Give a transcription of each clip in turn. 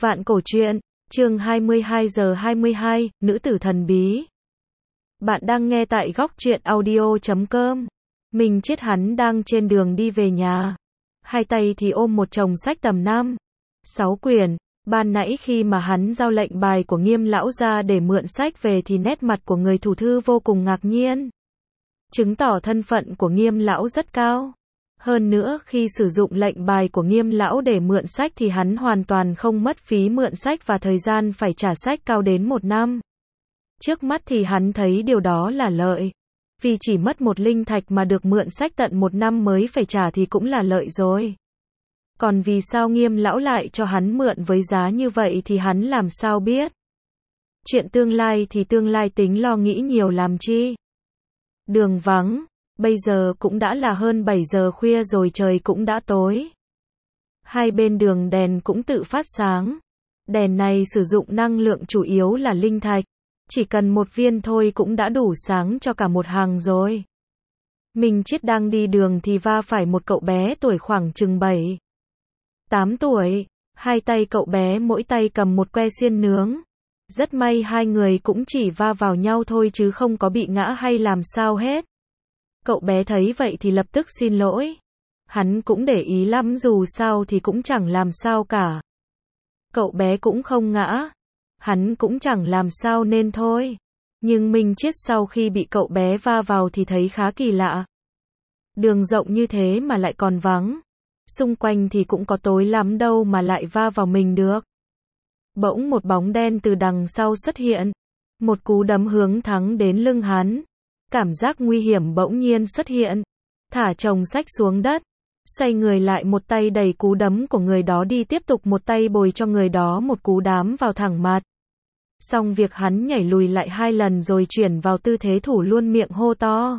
Vạn cổ truyện, chương 22 giờ 22, nữ tử thần bí. Bạn đang nghe tại góc truyện audio.com. Mình chết hắn đang trên đường đi về nhà. Hai tay thì ôm một chồng sách tầm 5-6 quyển. Ban nãy khi mà hắn giao lệnh bài của Nghiêm lão ra để mượn sách về thì nét mặt của người thủ thư vô cùng ngạc nhiên. Chứng tỏ thân phận của Nghiêm lão rất cao. Hơn nữa khi sử dụng lệnh bài của Nghiêm lão để mượn sách thì hắn hoàn toàn không mất phí mượn sách và thời gian phải trả sách cao đến 1 năm. Trước mắt thì hắn thấy điều đó là lợi. Vì chỉ mất 1 linh thạch mà được mượn sách tận 1 năm mới phải trả thì cũng là lợi rồi. Còn vì sao Nghiêm lão lại cho hắn mượn với giá như vậy thì hắn làm sao biết. Chuyện tương lai thì tương lai tính lo nghĩ nhiều làm chi. Đường vắng. Bây giờ cũng đã là hơn 7 giờ khuya rồi, trời cũng đã tối. Hai bên đường đèn cũng tự phát sáng. Đèn này sử dụng năng lượng chủ yếu là linh thạch. Chỉ cần 1 viên thôi cũng đã đủ sáng cho cả một hàng rồi. Minh Chiết đang đi đường thì va phải một cậu bé tuổi khoảng chừng 7-8 tuổi. Hai tay cậu bé mỗi tay cầm một que xiên nướng. Rất may hai người cũng chỉ va vào nhau thôi chứ không có bị ngã hay làm sao hết. Cậu bé thấy vậy thì lập tức xin lỗi. Hắn cũng để ý lắm, dù sao thì cũng chẳng làm sao cả. Cậu bé cũng không ngã. Hắn cũng chẳng làm sao nên thôi. Nhưng Minh Chiết sau khi bị cậu bé va vào thì thấy khá kỳ lạ. Đường rộng như thế mà lại còn vắng. Xung quanh thì cũng có tối lắm đâu mà lại va vào mình được. Bỗng một bóng đen từ đằng sau xuất hiện. Một cú đấm hướng thẳng đến lưng hắn. Cảm giác nguy hiểm bỗng nhiên xuất hiện. Thả chồng sách xuống đất. Xoay người lại, một tay đẩy cú đấm của người đó đi, tiếp tục một tay bồi cho người đó một cú đám vào thẳng mặt. Xong việc hắn nhảy lùi lại 2 lần rồi chuyển vào tư thế thủ luôn miệng hô to.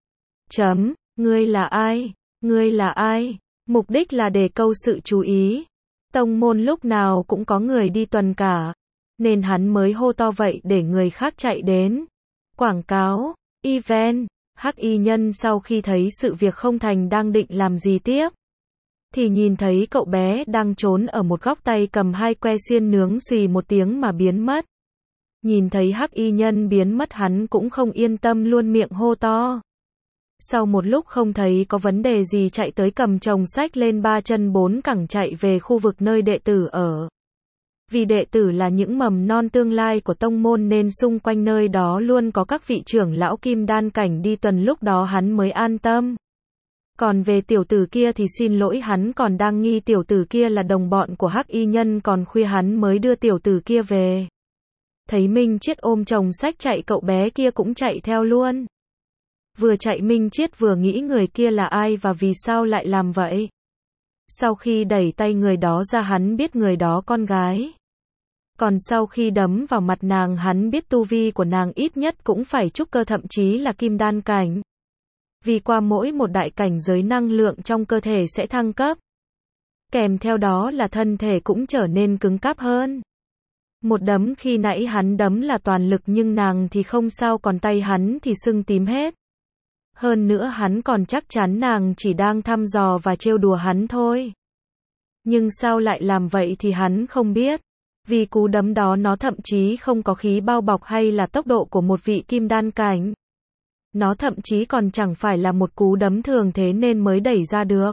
Ngươi là ai? Ngươi là ai? Mục đích là để câu sự chú ý. Tông môn lúc nào cũng có người đi tuần cả. Nên hắn mới hô to vậy để người khác chạy đến. Quảng cáo. Event. Hắc y nhân sau khi thấy sự việc không thành đang định làm gì tiếp thì nhìn thấy cậu bé đang trốn ở một góc, tay cầm 2 que xiên nướng, xùy một tiếng mà biến mất. Nhìn thấy hắc y nhân biến mất hắn cũng không yên tâm, luôn miệng hô to. Sau một lúc không thấy có vấn đề gì, chạy tới cầm chồng sách lên 3 chân 4 cẳng chạy về khu vực nơi đệ tử ở. Vì đệ tử là những mầm non tương lai của tông môn nên xung quanh nơi đó luôn có các vị trưởng lão kim đan cảnh đi tuần, lúc đó hắn mới an tâm. Còn về tiểu tử kia thì xin lỗi, hắn còn đang nghi tiểu tử kia là đồng bọn của hắc y nhân, còn khuya hắn mới đưa tiểu tử kia về. Thấy Minh Chiết ôm chồng sách chạy, cậu bé kia cũng chạy theo luôn. Vừa chạy Minh Chiết vừa nghĩ người kia là ai và vì sao lại làm vậy. Sau khi đẩy tay người đó ra hắn biết người đó con gái. Còn sau khi đấm vào mặt nàng hắn biết tu vi của nàng ít nhất cũng phải trúc cơ, thậm chí là kim đan cảnh. Vì qua mỗi một đại cảnh giới năng lượng trong cơ thể sẽ thăng cấp. Kèm theo đó là thân thể cũng trở nên cứng cáp hơn. Một đấm khi nãy hắn đấm là toàn lực nhưng nàng thì không sao, còn tay hắn thì sưng tím hết. Hơn nữa hắn còn chắc chắn nàng chỉ đang thăm dò và trêu đùa hắn thôi. Nhưng sao lại làm vậy thì hắn không biết. Vì cú đấm đó nó thậm chí không có khí bao bọc hay là tốc độ của một vị kim đan cảnh. Nó thậm chí còn chẳng phải là một cú đấm thường thế nên mới đẩy ra được.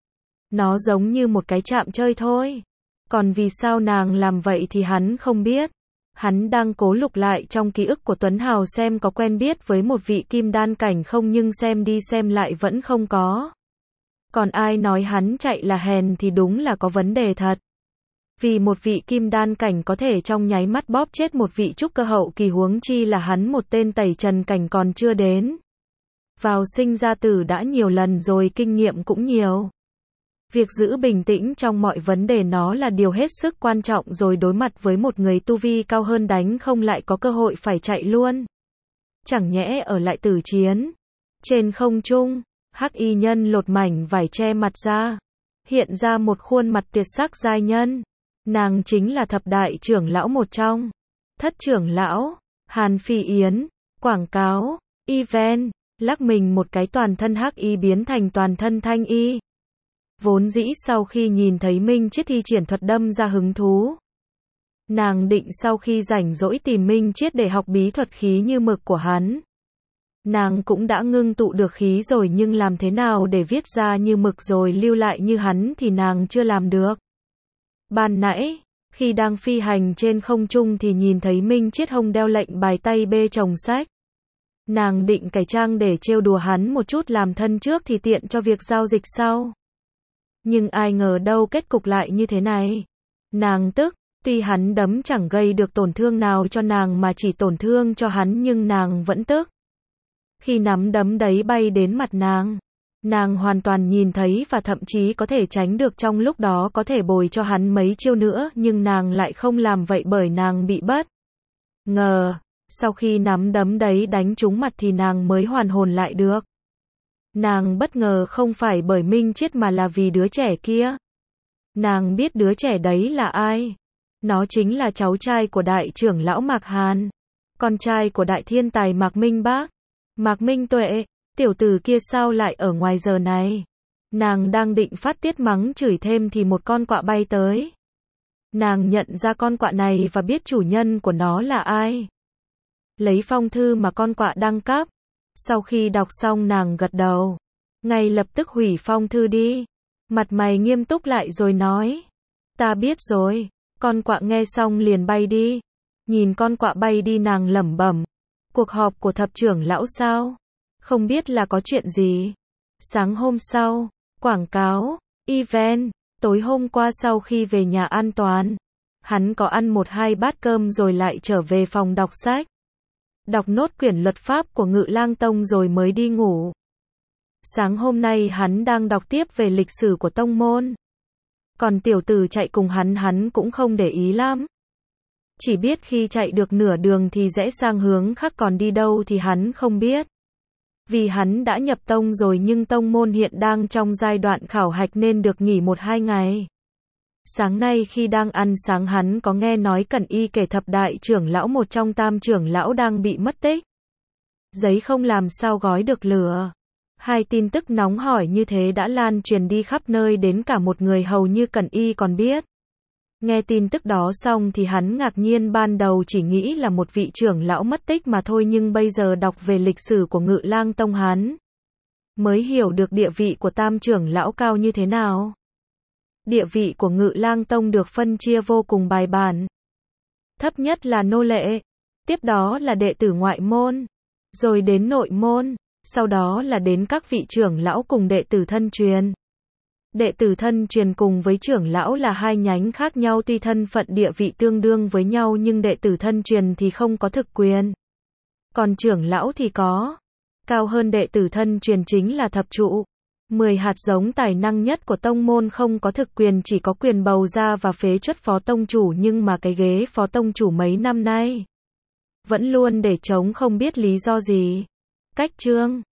Nó giống như một cái chạm chơi thôi. Còn vì sao nàng làm vậy thì hắn không biết. Hắn đang cố lục lại trong ký ức của Tuấn Hào xem có quen biết với một vị kim đan cảnh không, nhưng xem đi xem lại vẫn không có. Còn ai nói hắn chạy là hèn thì đúng là có vấn đề thật. Vì một vị kim đan cảnh có thể trong nháy mắt bóp chết một vị trúc cơ hậu kỳ, huống chi là hắn một tên tẩy trần cảnh còn chưa đến. Vào sinh ra tử đã nhiều lần rồi, kinh nghiệm cũng nhiều. Việc giữ bình tĩnh trong mọi vấn đề nó là điều hết sức quan trọng rồi, đối mặt với một người tu vi cao hơn đánh không lại có cơ hội phải chạy luôn. Chẳng nhẽ ở lại tử chiến. Trên không trung, hắc y nhân lột mảnh vải che mặt ra. Hiện ra một khuôn mặt tuyệt sắc giai nhân. Nàng chính là thập đại trưởng lão một trong. Thất trưởng lão, Hàn Phi Yến. Quảng cáo, event, lắc mình một cái toàn thân hắc y biến thành toàn thân thanh y. Vốn dĩ sau khi nhìn thấy Minh Chiết thi triển thuật đâm ra hứng thú. Nàng định sau khi rảnh rỗi tìm Minh Chiết để học bí thuật khí như mực của hắn. Nàng cũng đã ngưng tụ được khí rồi nhưng làm thế nào để viết ra như mực rồi lưu lại như hắn thì nàng chưa làm được. Ban nãy, khi đang phi hành trên không trung thì nhìn thấy Minh Chiết hông đeo lệnh bài tay bê chồng sách. Nàng định cải trang để trêu đùa hắn một chút làm thân trước thì tiện cho việc giao dịch sau. Nhưng ai ngờ đâu kết cục lại như thế này. Nàng tức, tuy hắn đấm chẳng gây được tổn thương nào cho nàng mà chỉ tổn thương cho hắn nhưng nàng vẫn tức. Khi nắm đấm đấy bay đến mặt nàng hoàn toàn nhìn thấy và thậm chí có thể tránh được trong lúc đó có thể bồi cho hắn mấy chiêu nữa nhưng nàng lại không làm vậy bởi nàng bị bất ngờ. Sau khi nắm đấm đấy đánh trúng mặt thì nàng mới hoàn hồn lại được. Nàng bất ngờ không phải bởi Minh Chiết mà là vì đứa trẻ kia. Nàng biết đứa trẻ đấy là ai. Nó chính là cháu trai của đại trưởng lão Mạc Hàn. Con trai của đại thiên tài Mạc Minh Bác. Mạc Minh Tuệ, tiểu tử kia sao lại ở ngoài giờ này? Nàng đang định phát tiết mắng chửi thêm thì một con quạ bay tới. Nàng nhận ra con quạ này và biết chủ nhân của nó là ai. Lấy phong thư mà con quạ đăng cấp. Sau khi đọc xong nàng gật đầu. Ngay lập tức hủy phong thư đi. Mặt mày nghiêm túc lại rồi nói. Ta biết rồi. Con quạ nghe xong liền bay đi. Nhìn con quạ bay đi nàng lẩm bẩm. Cuộc họp của thập trưởng lão sao? Không biết là có chuyện gì. Sáng hôm sau, quảng cáo, event, tối hôm qua sau khi về nhà an toàn. Hắn có ăn 1-2 bát cơm rồi lại trở về phòng đọc sách. Đọc nốt quyển luật pháp của Ngự Lang Tông rồi mới đi ngủ. Sáng hôm nay hắn đang đọc tiếp về lịch sử của tông môn. Còn tiểu tử chạy cùng hắn cũng không để ý lắm. Chỉ biết khi chạy được nửa đường thì rẽ sang hướng khác còn đi đâu thì hắn không biết. Vì hắn đã nhập tông rồi nhưng tông môn hiện đang trong giai đoạn khảo hạch nên được nghỉ 1-2 ngày. Sáng nay khi đang ăn sáng hắn có nghe nói Cẩn Y kể thập đại trưởng lão một trong tam trưởng lão đang bị mất tích. Giấy không làm sao gói được lửa. Hai tin tức nóng hổi như thế đã lan truyền đi khắp nơi đến cả một người hầu như Cẩn Y còn biết. Nghe tin tức đó xong thì hắn ngạc nhiên ban đầu chỉ nghĩ là một vị trưởng lão mất tích mà thôi nhưng bây giờ đọc về lịch sử của Ngự Lang Tông hắn mới hiểu được địa vị của tam trưởng lão cao như thế nào. Địa vị của Ngự Lang Tông được phân chia vô cùng bài bản. Thấp nhất là nô lệ, tiếp đó là đệ tử ngoại môn, rồi đến nội môn, sau đó là đến các vị trưởng lão cùng đệ tử thân truyền. Đệ tử thân truyền cùng với trưởng lão là hai nhánh khác nhau tuy thân phận địa vị tương đương với nhau nhưng đệ tử thân truyền thì không có thực quyền. Còn trưởng lão thì có. Cao hơn đệ tử thân truyền chính là thập trụ. 10 hạt giống tài năng nhất của tông môn không có thực quyền chỉ có quyền bầu ra và phế truất phó tông chủ nhưng mà cái ghế phó tông chủ mấy năm nay vẫn luôn để trống không biết lý do gì. Cách chương